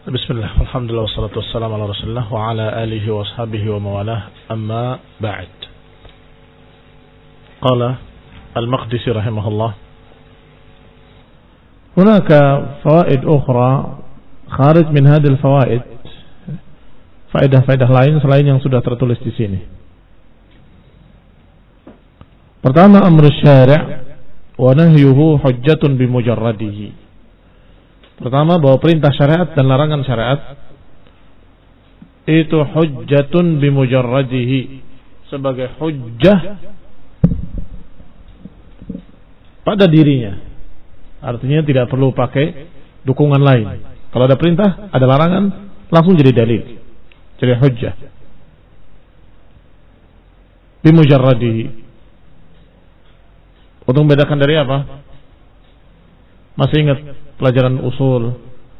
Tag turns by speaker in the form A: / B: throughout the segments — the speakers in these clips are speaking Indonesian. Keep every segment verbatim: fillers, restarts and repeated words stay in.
A: Bismillah, alhamdulillah, wassalatu wassalamu ala rasulullah wa ala alihi wa ashabihi wa mawalah, amma ba'd. Qala al-Maqdisi rahimahullah, hunaka fawaid ukhra kharij min hadhihi al-fawaid, faedah-faedah lain selain yang sudah tertulis di sini. Pertama, amru syari' wa nahyuhu hujjatun bimujarradihi. Pertama, bahwa perintah syariat dan larangan syariat itu hujjatun bimujarradihi, sebagai hujjah pada dirinya. Artinya tidak perlu pakai dukungan lain. Kalau ada perintah, ada larangan, langsung jadi dalil, jadi hujjah bimujarradihi. Untuk membedakan dari apa? Masih ingat pelajaran usul?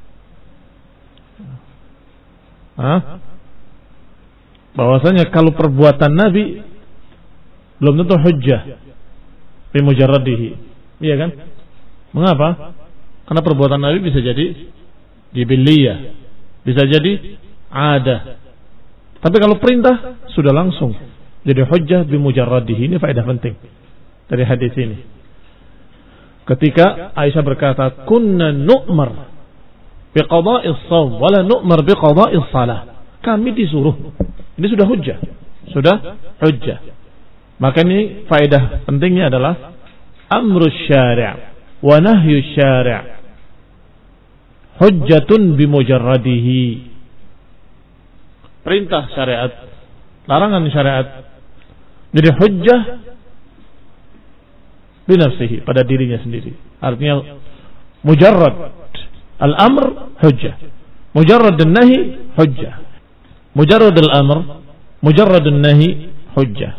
A: Hah? Bahwasanya kalau perbuatan Nabi belum tentu hujjah bimujarradihi. Iya kan? Mengapa? Karena perbuatan Nabi bisa jadi jibiliyah, bisa jadi adah. Tapi kalau perintah sudah langsung jadi hujjah bimujarradihi. Ini faedah penting dari hadis ini. Ketika Aisyah berkata, kunna nu'mar biqada'is shaum wala nu'mar biqada'is salah. Kami disuruh. Ini sudah hujjah. Sudah hujjah. Maka ini faedah pentingnya adalah amru syari' wa nahyu syari' hujjatun bimujarradihi. Perintah syariat, larangan syariat jadi hujjah binafsihi, pada dirinya sendiri. Artinya mujarrad al-amr hujjah, mujarrad an-nahi hujjah, mujarrad al-amr, mujarrad an-nahi hujjah.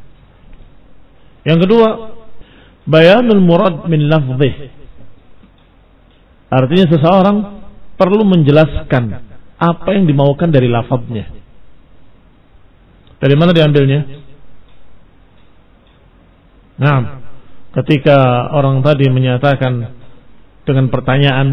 A: Yang kedua, bayanul murad min lafzih. Artinya seseorang perlu menjelaskan apa yang dimaukan dari lafaznya. Dari mana diambilnya? Nah, ketika orang tadi menyatakan dengan pertanyaan,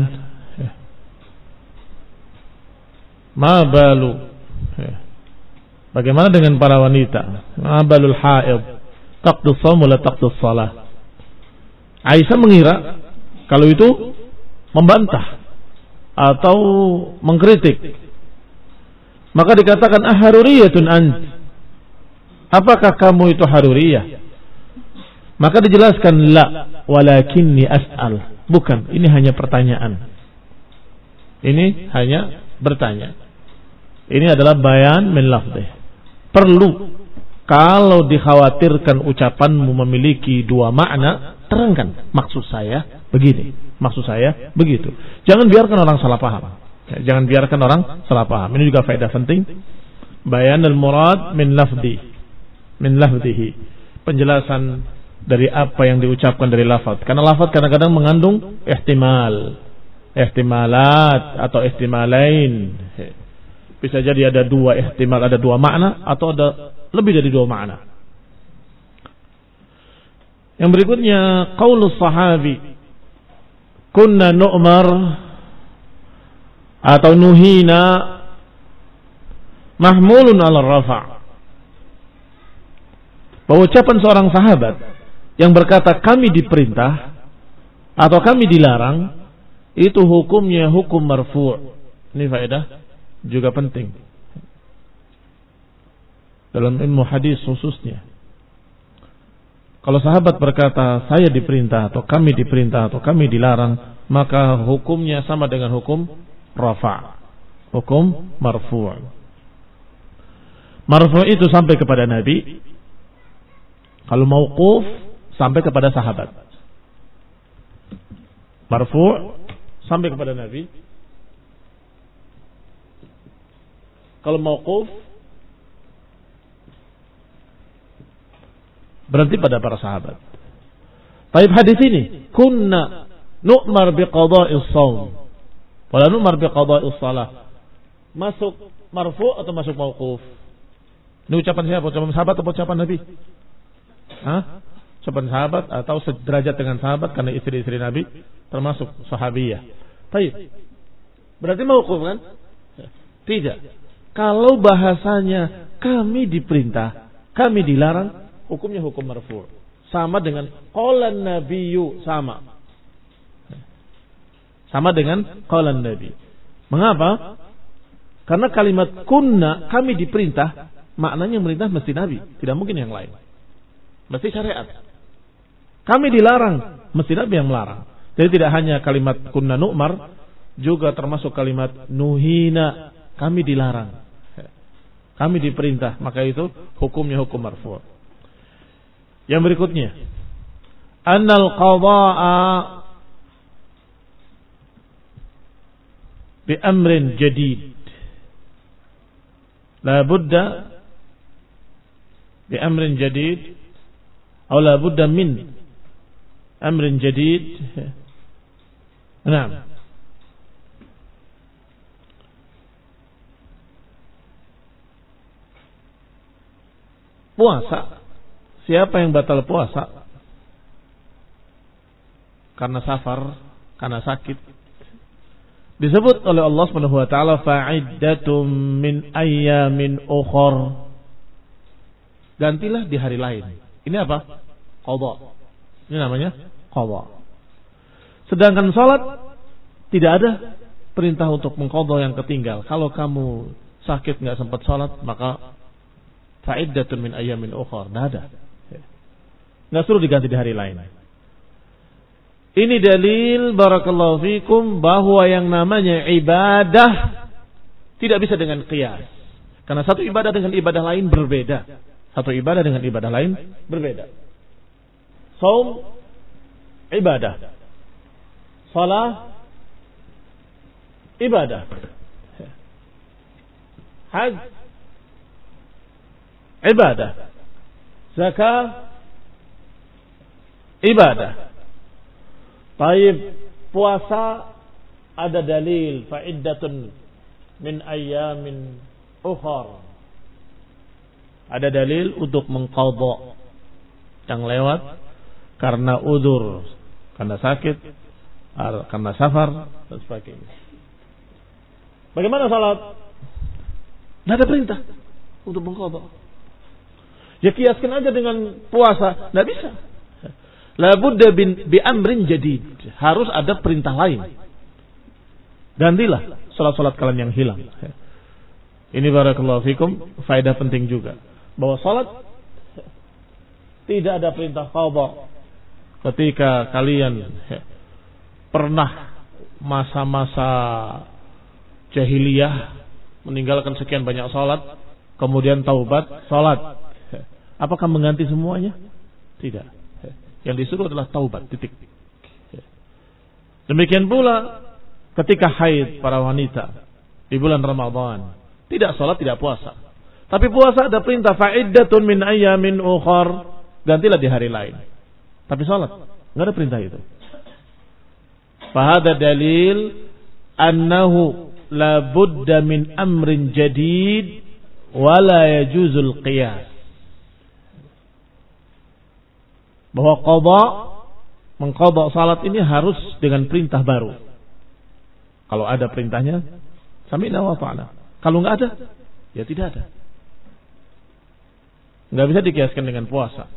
A: ma balu, bagaimana dengan para wanita? Ma balul haid, taqdus shaum la taqdus shalah. Aisyah mengira kalau itu membantah atau mengkritik. Maka dikatakan, aharuriyatun ant, apakah kamu itu haruriyah? Maka dijelaskan, la walakinni as'al, bukan, ini hanya pertanyaan, ini hanya bertanya. Ini adalah bayan min lafzih. Perlu, kalau dikhawatirkan ucapanmu memiliki dua makna, terangkan, maksud saya begini, maksud saya begitu. Jangan biarkan orang salah paham. Jangan biarkan orang salah paham. Ini juga faedah penting. Bayan al-murad min lafzi, min lafzihi, penjelasan dari apa yang diucapkan dari lafaz. Karena lafaz kadang-kadang mengandung ihtimal, ihtimalat atau ihtimalain. Bisa jadi ada dua ihtimal, ada dua makna, atau ada lebih dari dua makna. Yang berikutnya, qaulus sahabi, kunna nu'mar atau nuhina mahmulun ala rafa'. Bahwa ucapan seorang sahabat yang berkata kami diperintah atau kami dilarang, itu hukumnya hukum marfu'. Ini faedah juga penting dalam ilmu hadis khususnya. Kalau sahabat berkata saya diperintah atau kami diperintah atau kami dilarang, maka hukumnya sama dengan hukum rafa', hukum marfu'. Marfu' itu sampai kepada Nabi. Kalau mauquf sampai kepada sahabat. Marfu' sampai kepada Nabi. Kalau mauquf berarti pada para sahabat. Taib hadis ini, kunna nu'mar biqada'is shaum wala nu'mar biqada'is salah. Masuk marfu' atau masuk mauquf? Ini ucapan siapa? Ucapan sahabat atau ucapan Nabi? Hah? Ucapan sahabat atau sederajat dengan sahabat, karena istri-istri Nabi termasuk sahabiyah. Baik. Berarti mauquf kan? Tidak. Kalau bahasanya kami diperintah, kami dilarang, hukumnya hukum marfu'. Sama dengan qalan nabiyyu, sama. Sama dengan qalan nabi. Mengapa? Karena kalimat kunna, kami diperintah, maknanya merintah mesti nabi, tidak mungkin yang lain. Mesti syariat. Kami dilarang, mesti nabi yang melarang. Jadi tidak hanya kalimat kunna nu'mar, juga termasuk kalimat nuhina, kami dilarang. Kami diperintah, maka itu hukumnya hukum marfu'. Yang berikutnya, annal qadha'a bi amrin jadid. La budda bi amrin jadid atau la budda min amrin jadid. Naam. Puasa, siapa yang batal puasa karena safar, karena sakit, disebut oleh Allah Subhanahu wa taala fa'iddatum min ayyamin ukhar. Gantilah di hari lain. Ini apa? Qadha. Ini namanya qadha. Sedangkan salat tidak ada perintah untuk mengqadha yang ketinggal. Kalau kamu sakit enggak sempat salat, maka fa'iddatun min ayyamin ukhar. Tidak ada. Enggak suruh diganti di hari lain. Ini dalil barakallahu fikum bahwa yang namanya ibadah tidak bisa dengan qiyas. Karena satu ibadah dengan ibadah lain berbeda. Satu ibadah dengan ibadah lain berbeda. Saum ibadah. Salah ibadah. Hajj ibadah. Zakah ibadah. Taib, puasa ada dalil fa'iddatun min ayyamin ukhar. Ada dalil untuk mengqadha yang lewat karena udzur, karena sakit, karena safar dan sebagainya. Bagaimana salat? Tidak ada perintah untuk mengqadha. Ya kiaskan aja dengan puasa, tidak bisa. La budda bi amrin jadid. Harus ada perintah lain. Gantilah salat-salat kalian yang hilang. Ini barakallahu fikum faedah penting juga. Bahwa salat tidak ada perintah qadha ketika kalian pernah masa-masa jahiliyah meninggalkan sekian banyak salat, kemudian taubat, salat. Apakah mengganti semuanya? Tidak. Yang disuruh adalah taubat, titik. Demikian pula ketika haid para wanita di bulan Ramadan, tidak salat, tidak puasa. Tapi puasa ada perintah fa'iddatun min ayyamin ukhar, gantilah di hari lain. Tapi salat enggak ada perintah itu. Fa hada dalil annahu la budda min amrin jadid wa la yajuzul qiyas. Bahwa qadha, mengqadha salat ini harus dengan perintah baru. Kalau ada perintahnya, sami'na wa ta'na. Kalau enggak ada, ya tidak ada. Enggak bisa dikiaskan dengan puasa.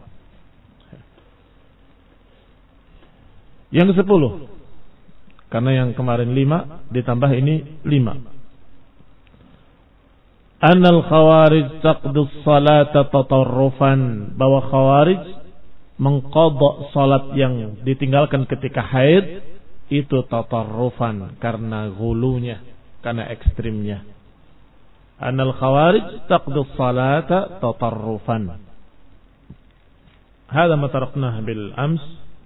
A: Yang kesepuluh, karena yang kemarin lima, ditambah ini lima. Annal khawarij taqdus salata tatarrufan. Bahwa khawarij mengqadha salat yang ditinggalkan ketika haid itu tatarrufan, karena gulunya, karena ekstrimnya. Annal khawarij taqdus salata tatarrufan. Hada ma taraknah bil ams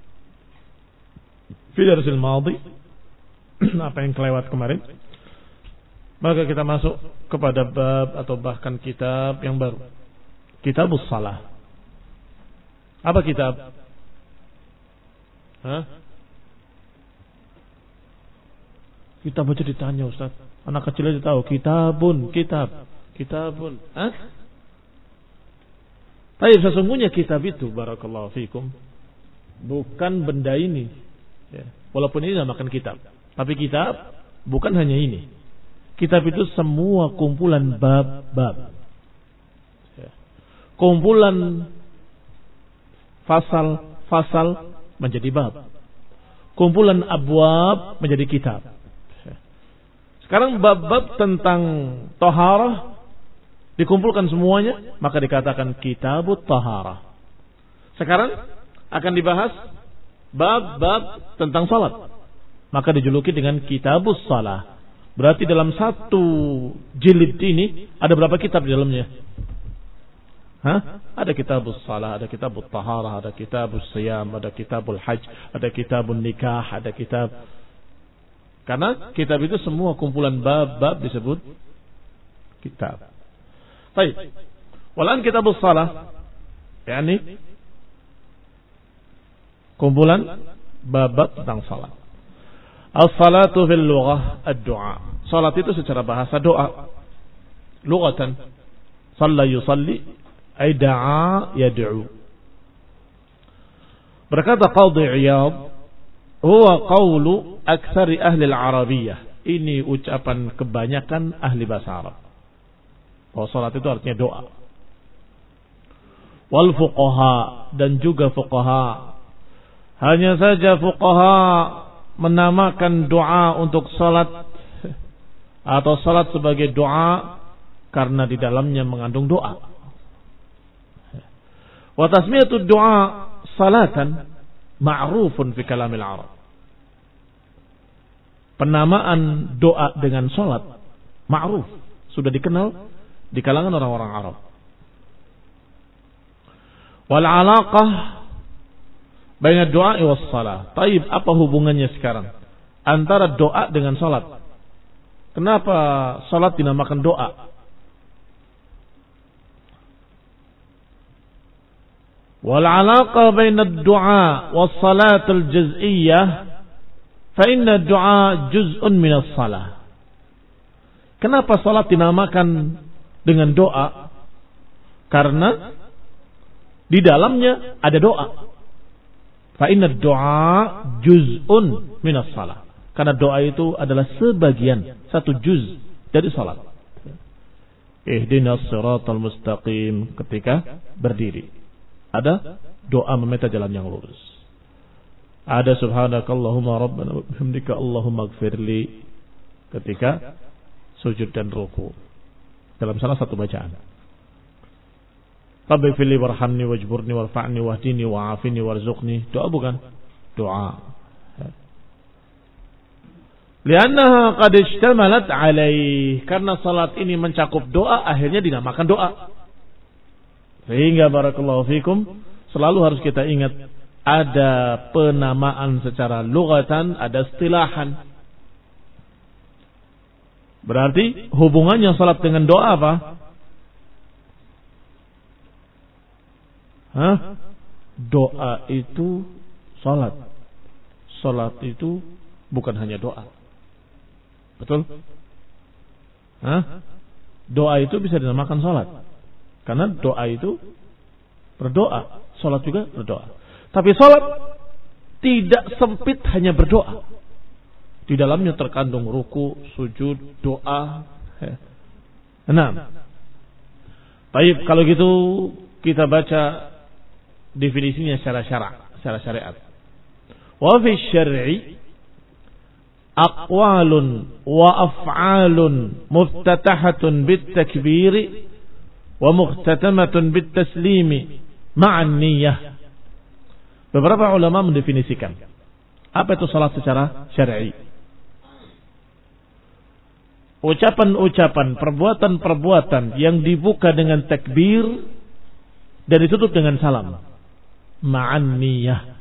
A: fi darsil madhi. Apa yang kelewat kemarin. Maka kita masuk kepada bab atau bahkan kitab yang baru. Kitabus Shalah. Apa kitab? Hah? Kitab aja ditanya Ustaz. Anak kecil aja tahu. Kitabun, kitab. Kitabun. Hah? Tapi sesungguhnya kitab itu, barakallahu fikum, bukan benda ini. Ya. Walaupun ini namakan kitab. Tapi kitab bukan hanya ini. Kitab itu semua kumpulan bab-bab. Kumpulan fasal-fasal menjadi bab. Kumpulan abwab menjadi kitab. Sekarang bab-bab tentang taharah dikumpulkan semuanya, maka dikatakan kitabut taharah. Sekarang akan dibahas bab-bab tentang salat, maka dijuluki dengan kitabus salah. Berarti dalam satu jilid ini ada berapa kitab di dalamnya? Hah? Ada kitabus salah, ada kitabut taharah, ada kitabus siyam, ada kitabul hajj, ada kitabun nikah, ada kitab. Karena kitab itu semua kumpulan bab-bab disebut kitab. Baik. Walan kitabus salah, yakni kumpulan bab-bab tentang salat. As-salatu fil lughah ad-du'a. Salat itu secara bahasa doa. Lughatan shalla yusalli ay da'a yad'u. Berkata Qadhi Iyad, huwa qawlu aktsari ahli al-arabiyyah. Ini ucapan kebanyakan ahli bahasa Arab. Bahwa salat itu artinya doa. Wal fuqaha, dan juga fuqaha. Hanya saja fuqaha menamakan doa untuk salat atau salat sebagai doa karena di dalamnya mengandung doa. Wa tasmiyatu doa salatan ma'rufun fi kalamil Arab. Penamaan doa dengan salat ma'ruf, sudah dikenal di kalangan orang-orang Arab. Wal alaqah baina doa was salah. Taib, apa hubungannya sekarang antara doa dengan salat? Kenapa salat dinamakan doa? Wal alaqah baina ad-du'a was salat al-juz'iyyah fa inna ad-du'a juz'un min as-salah. Kenapa salat dinamakan dengan doa? Karena di dalamnya ada doa. Fa inna ad-du'a juz'un min as-salah. Karena doa itu adalah sebagian, satu juz dari salat. Ihdinas siratal mustaqim, ketika berdiri ada doa meminta jalan yang lurus. Ada subhanakallahumma rabbana wa bihamdika allahumma ighfirli ketika sujud dan ruku dalam salah satu bacaan. Rabbi fili warhamni wajburni warfa'ni wahdini wa'afini warzuqni. Doa bukan? Doa. Liannaha qad ishtamalat alaih. Karena salat ini mencakup doa, akhirnya dinamakan doa. Sehingga barakallahu fikum, selalu harus kita ingat, ada penamaan secara lughatan, ada istilahan. Berarti hubungannya salat dengan doa apa? Hah? Doa itu salat. Salat itu bukan hanya doa. Betul? Hah? Doa itu bisa dinamakan salat. Karena doa itu berdoa. Salat juga berdoa. Tapi salat tidak sempit hanya berdoa. Di dalamnya terkandung ruku, sujud, doa. Nah, baik, kalau gitu kita baca definisinya secara syara', secara syariat. Wa fi syar'i aqwalun wa af'alun muftatahatun bit takbiri wa mukhtatamatun bit taslimi ma'an niyyah. Beberapa ulama mendefinisikan apa itu salat secara syar'i. Ucapan-ucapan, perbuatan-perbuatan yang dibuka dengan takbir dan ditutup dengan salam. Ma'an niyyah.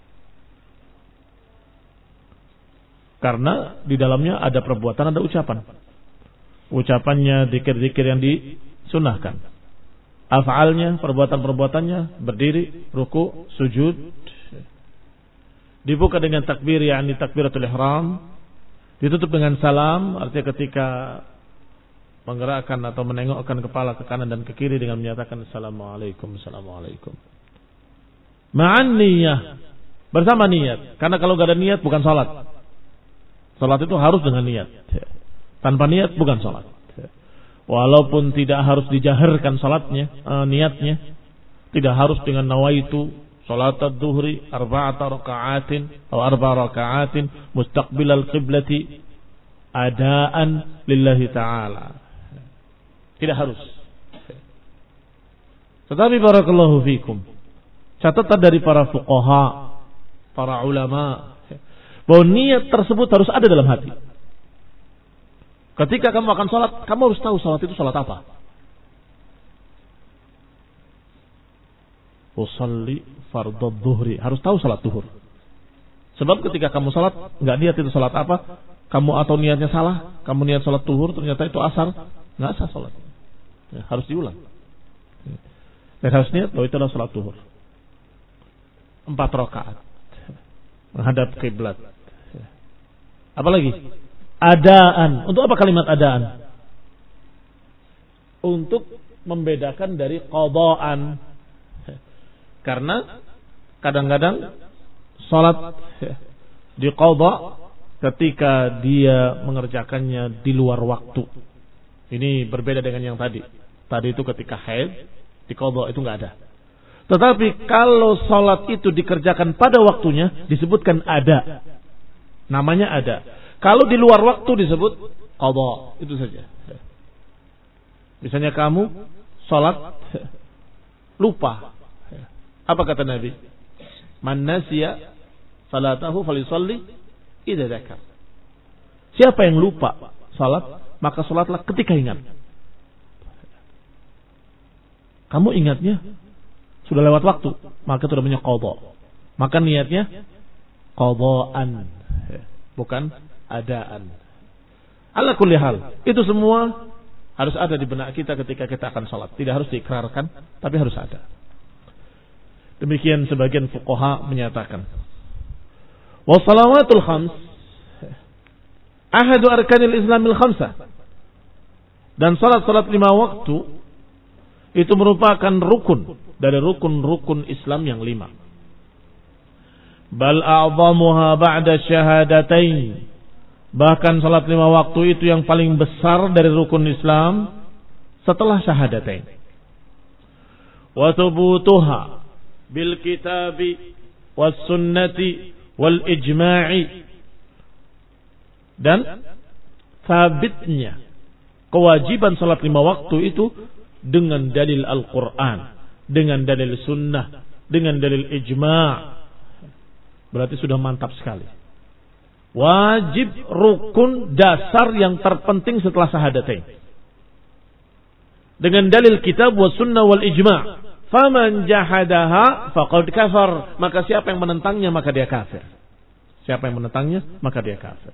A: Karena di dalamnya ada perbuatan, ada ucapan. Ucapannya zikir-zikir yang disunahkan. Af'alnya, perbuatan-perbuatannya, berdiri, ruku, sujud. Dibuka dengan takbir, yakni takbiratul ihram. Ditutup dengan salam, artinya ketika menggerakkan atau menengokkan kepala ke kanan dan ke kiri dengan menyatakan assalamualaikum, assalamualaikum. Ma'an niyyah, bersama niat. Karena kalau gak ada niat bukan salat. Salat itu harus dengan niat. Tanpa niat bukan salat. Walaupun tidak harus dijaharkan salatnya, uh, niatnya, tidak harus dengan nawaitu salat ad-duhri arba'ata raka'atin atau arba' raka'atin mustaqbilal qiblati adaan lillahi ta'ala. Tidak harus. Tetapi barakallahu fikum, catatan dari para fuqaha, para ulama, bahwa niat tersebut harus ada dalam hati. Ketika kamu akan sholat, kamu harus tahu sholat itu sholat apa. Usalli fardhu dhuhri, harus tahu sholat duhur. Sebab ketika kamu sholat, nggak niat itu sholat apa, kamu atau niatnya salah, kamu niat sholat duhur, ternyata itu asar, nggak sah sholat. Ya, harus diulang. Dan harus niat bahwa itu adalah sholat duhur. Empat rakaat, menghadap kiblat. Apalagi? Adaan. Untuk apa kalimat adaan? Untuk membedakan dari qadaan. Karena kadang-kadang salat diqadha ketika dia mengerjakannya di luar waktu. Ini berbeda dengan yang tadi. Tadi itu ketika haid, diqadha itu enggak ada. Tetapi kalau salat itu dikerjakan pada waktunya disebutkan ada. Namanya ada. Kalau di luar waktu disebut qadha, itu saja. Misalnya kamu salat lupa. Apa kata Nabi? Man nasiya salatahu falyusalli idza dzakar. Siapa yang lupa salat, maka salatlah ketika ingat. Kamu ingatnya sudah lewat waktu, maka itu namanya qadha. Maka niatnya qadhaan, bukan adaan. Ala kulli hal, itu semua harus ada di benak kita ketika kita akan salat. Tidak harus diikrarkan, tapi harus ada. Demikian sebagian fuqaha menyatakan. Wa salawatul khams ahadu arkanil islamil khamsah. Dan salat-salat lima waktu itu merupakan rukun dari rukun-rukun Islam yang lima. Bal a'zamuha ba'da syahadatain. Bahkan salat lima waktu itu yang paling besar dari rukun Islam setelah syahadatain. Wa thubutuha bil kitabi was sunnati wal ijma'i. Dan sabitnya kewajiban salat lima waktu itu dengan dalil Al-Quran, dengan dalil sunnah, dengan dalil ijma'. Berarti sudah mantap sekali. Wajib, rukun, dasar yang terpenting setelah syahadatain. Dengan dalil kitab wa sunnah wal ijma'. Faman jahadaha faqad kafar. Maka siapa yang menentangnya maka dia kafir. Siapa yang menentangnya maka dia kafir.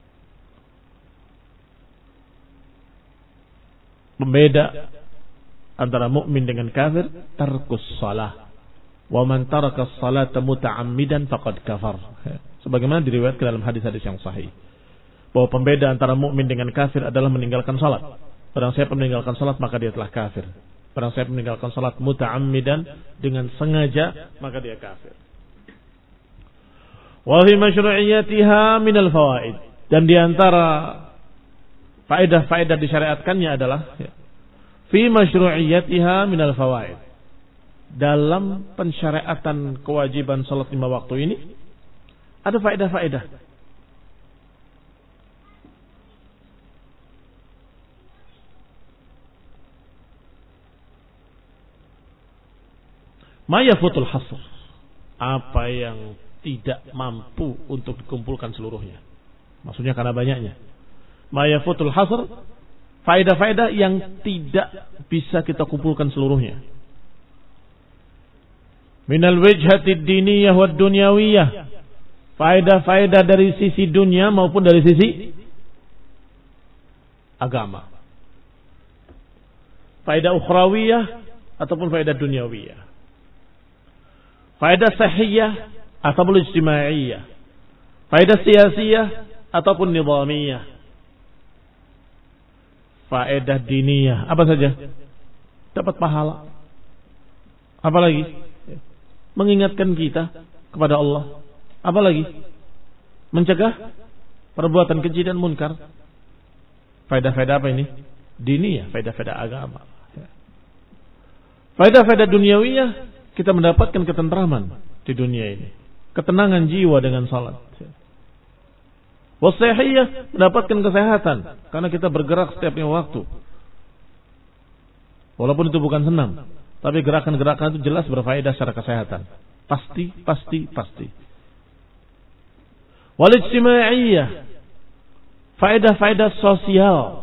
A: Pembeda antara mukmin dengan kafir, tarkus shalah. Wa man taraka as-salata muta'ammidan faqad kafar. Sebagaimana diriwayatkan dalam hadis-hadis yang sahih, bahwa pembeda antara mukmin dengan kafir adalah meninggalkan salat. Barang siapa meninggalkan salat maka dia telah kafir. Barang siapa meninggalkan salat muta'ammidan, dengan sengaja, maka dia kafir. Wa fi masyru'iyyatiha minal fawaid. Dan di antara faedah-faedah disyariatkannya adalah fi masyru'iyyatiha minal fawaid. Dalam pensyariatan kewajiban salat lima waktu ini ada faedah-faedah. Ma yafutul hasr, apa yang tidak mampu untuk dikumpulkan seluruhnya. Maksudnya karena banyaknya. Ma yafutul hasr, faedah-faedah yang tidak bisa kita kumpulkan seluruhnya. Minal wajhatid diniyah wad dunyawiyah. Faedah-faedah dari sisi dunia maupun dari sisi agama. Faedah ukhrawiyah ataupun faedah dunyawiyah. Faedah sahiyah ataupun ijtimaiyah. Faedah siyasiyah ataupun nizamiyah. Faedah diniyah, apa saja? Dapat pahala. Apalagi? Mengingatkan kita kepada Allah. Apalagi? Mencegah perbuatan keji dan munkar. Faedah-faedah apa ini? Diniyah, faedah-faedah agama. Faedah-faedah duniawiyah, kita mendapatkan ketentraman di dunia ini, ketenangan jiwa dengan salat. Wasihiyah, mendapatkan kesehatan karena kita bergerak setiap waktu. Walaupun itu bukan senam, tapi gerakan-gerakan itu jelas berfaedah secara kesehatan. Pasti, pasti, pasti. Walijtimaiyah, faedah-faedah sosial.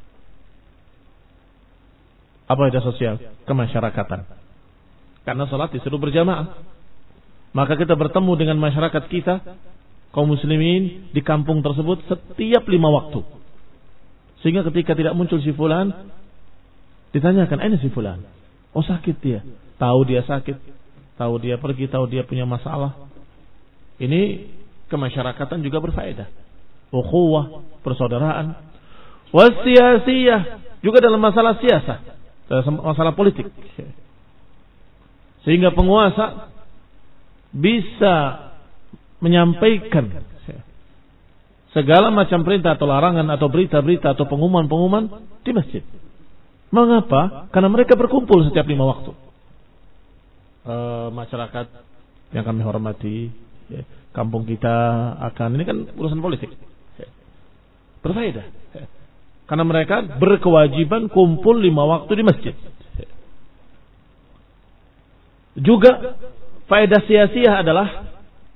A: Apa faedah sosial? Kemasyarakatan. Karena salat disuruh berjamaah. Maka kita bertemu dengan masyarakat kita, kaum muslimin di kampung tersebut setiap lima waktu. Sehingga ketika tidak muncul si fulan, ditanyakan, "Ini si fulan?" "Oh, sakit dia." Tahu dia sakit, tahu dia pergi, tahu dia punya masalah. Ini kemasyarakatan juga berfaedah. Ukhuwah, persaudaraan. Wasiyasiyah, juga dalam masalah siasah, dalam masalah politik. Sehingga penguasa bisa menyampaikan segala macam perintah atau larangan atau berita-berita atau pengumuman-pengumuman di masjid. Mengapa? Karena mereka berkumpul setiap lima waktu. E, masyarakat yang kami hormati, ya, kampung kita akan, ini kan urusan politik, ya, berfaedah. Ya. Karena mereka berkewajiban kumpul lima waktu di masjid. Ya. Juga faedah sia-sia adalah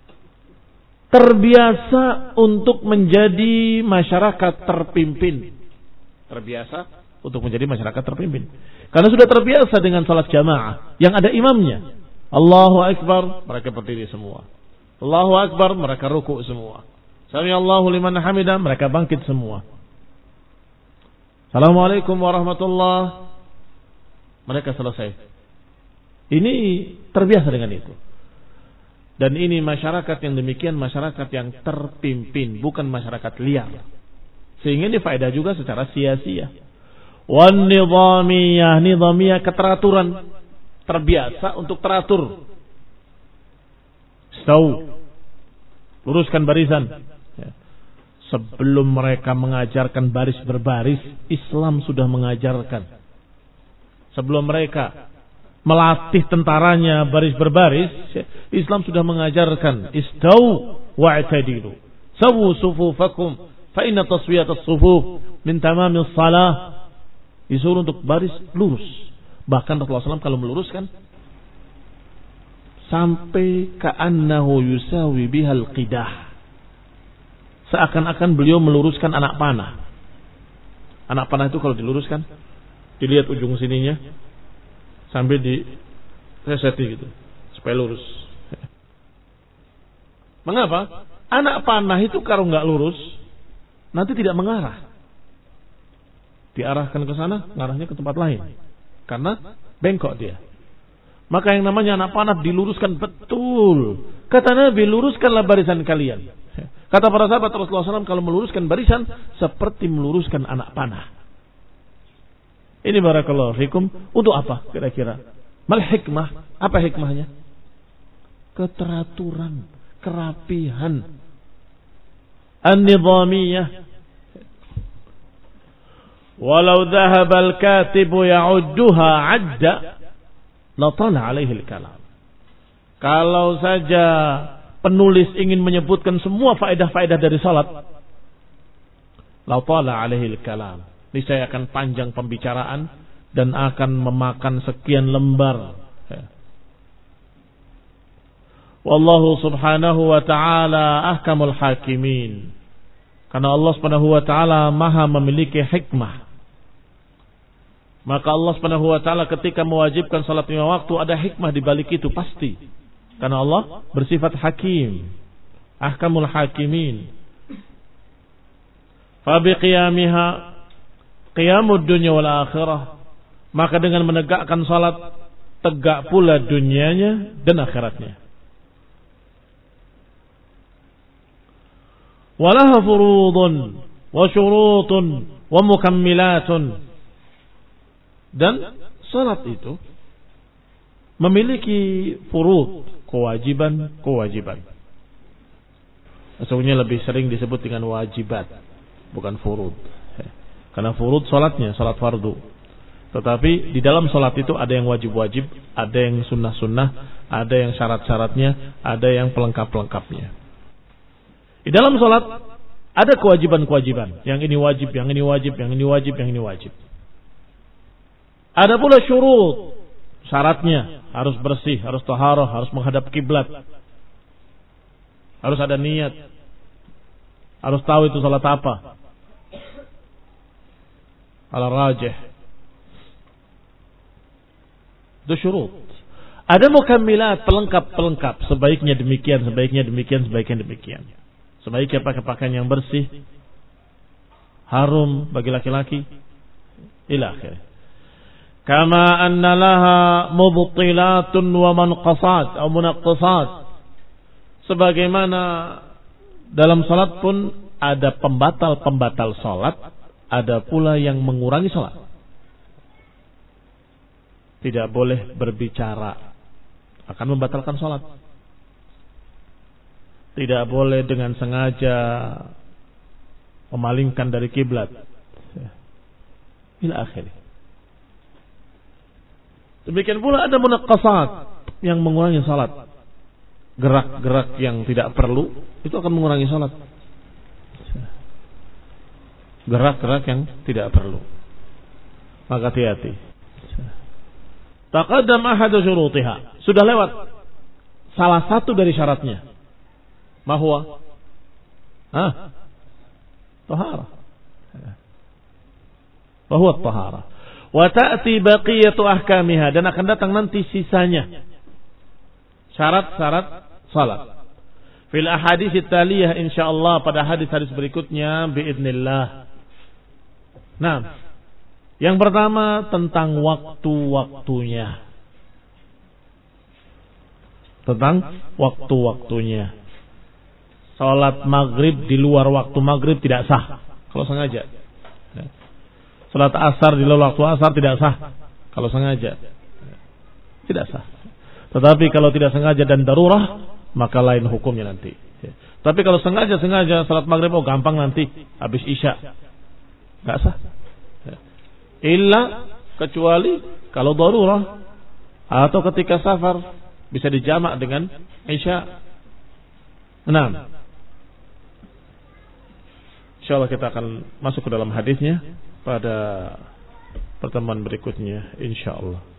A: terbiasa untuk menjadi masyarakat terpimpin. Terbiasa untuk menjadi masyarakat terpimpin. Karena sudah terbiasa dengan salat jamaah yang ada imamnya. Allahu Akbar, mereka berdiri semua. Allahu Akbar, mereka ruku semua. Sami Allahu liman hamidah, mereka bangkit semua. Assalamualaikum warahmatullahi, mereka selesai. Ini terbiasa dengan itu. Dan ini masyarakat yang demikian, masyarakat yang terpimpin, bukan masyarakat liar. Sehingga ini faedah juga secara sia-sia. Wan nizamiyah, nizamiyah keteraturan, terbiasa untuk teratur. Stau, luruskan barisan. Sebelum mereka mengajarkan baris berbaris, Islam sudah mengajarkan. Sebelum mereka melatih tentaranya baris berbaris, Islam sudah mengajarkan istau wa'tadilu sawu sufufakum fa inna taswiyatas sufuf min tamamis salah. Disuruh untuk baris lurus. Bahkan Rasulullah shallallahu alaihi wasallam kalau meluruskan sampai ka'annahu yusawi bihal qidah, seakan-akan beliau meluruskan anak panah. Anak panah itu kalau diluruskan, dilihat ujung sininya sambil di reseti gitu supaya lurus. Mengapa? Anak panah itu kalau nggak lurus nanti tidak mengarah. Diarahkan ke sana, ngarahnya ke tempat lain. Karena bengkok dia. Maka yang namanya anak panah diluruskan betul. Kata Nabi, luruskanlah barisan kalian. Kata para sahabat Rasulullah shallallahu alaihi wasallam, kalau meluruskan barisan seperti meluruskan anak panah. Ini barakallahu fikum. Untuk apa kira-kira? Mal hikmah. Apa hikmahnya? Keteraturan, kerapihan, an-nizamiyah. Walau dhahabal katibu ya'udduha 'adda la tala 'alaihi al-kalam. Kalau saja penulis ingin menyebutkan semua faedah-faedah dari salat, la tala 'alaihi al-kalam. Niscaya akan panjang pembicaraan dan akan memakan sekian lembar. Wallahu subhanahu wa ta'ala ahkamul hakimin. Karena Allah subhanahu wa ta'ala maha memiliki hikmah. Maka Allah subhanahu wa ta'ala ketika mewajibkan salat lima waktu ada hikmah di balik itu pasti. Karena Allah bersifat hakim. Ahkamul hakimin. Fabi qiyamiha qiyamud dunya wal akhirah. Maka dengan menegakkan salat tegak pula dunianya dan akhiratnya. Walaha furudun wa syurutun wa mukammilatun. Dan salat itu memiliki furud, kewajiban-kewajiban. Sesungguhnya lebih sering disebut dengan wajibat, bukan furud. Karena furud salatnya, salat fardu. Tetapi di dalam salat itu ada yang wajib-wajib, ada yang sunnah-sunnah, ada yang syarat-syaratnya, ada yang pelengkap-pelengkapnya. Di dalam salat ada kewajiban-kewajiban. Yang ini wajib, yang ini wajib, yang ini wajib, yang ini wajib. Ada pula syurut, syaratnya harus bersih, harus taharah, harus menghadap kiblat. Harus ada niat. Harus tahu itu salat apa. Al-rajih. Itu syurut. Ada mukammilat, pelengkap-pelengkap. Sebaiknya demikian, sebaiknya demikian, sebaiknya demikian. Sebaiknya pakai pakaian yang bersih. Harum bagi laki-laki. Ila akhirnya. Kama anna laha mubtilatun wa manqasat atau munaqqasat. Sebagaimana dalam salat pun ada pembatal-pembatal salat, ada pula yang mengurangi salat. Tidak boleh berbicara, akan membatalkan salat. Tidak boleh dengan sengaja memalingkan dari kiblat. Ila akhir. Demikian pula ada munaqqasat yang mengurangi salat. Gerak-gerak yang tidak perlu itu akan mengurangi salat. Gerak-gerak yang tidak perlu. Maka hati-hati. Taqaddam ahadu syurutiha. Sudah lewat salah satu dari syaratnya. Mahwa? Hah? Tahara. Bahwa tahara. Wa ta'ti baqiyatu ahkamiha. Dan akan datang nanti sisanya. Syarat-syarat salat. Fil ahadits taliyah insyaallah pada hadis-hadis berikutnya biidznillah. Nah, yang pertama tentang waktu-waktunya. Tentang waktu-waktunya. Salat maghrib di luar waktu maghrib tidak sah kalau sengaja. Salat asar di luar waktu asar tidak sah kalau sengaja. Tidak sah. Tetapi kalau tidak sengaja dan darurah, maka lain hukumnya nanti. Tapi kalau sengaja-sengaja salat maghrib, oh gampang nanti habis isya. Enggak sah. Illa kecuali kalau darurah atau ketika safar bisa dijamak dengan isya. Enam. Insyaallah kita akan masuk ke dalam hadisnya pada pertemuan berikutnya insyaallah.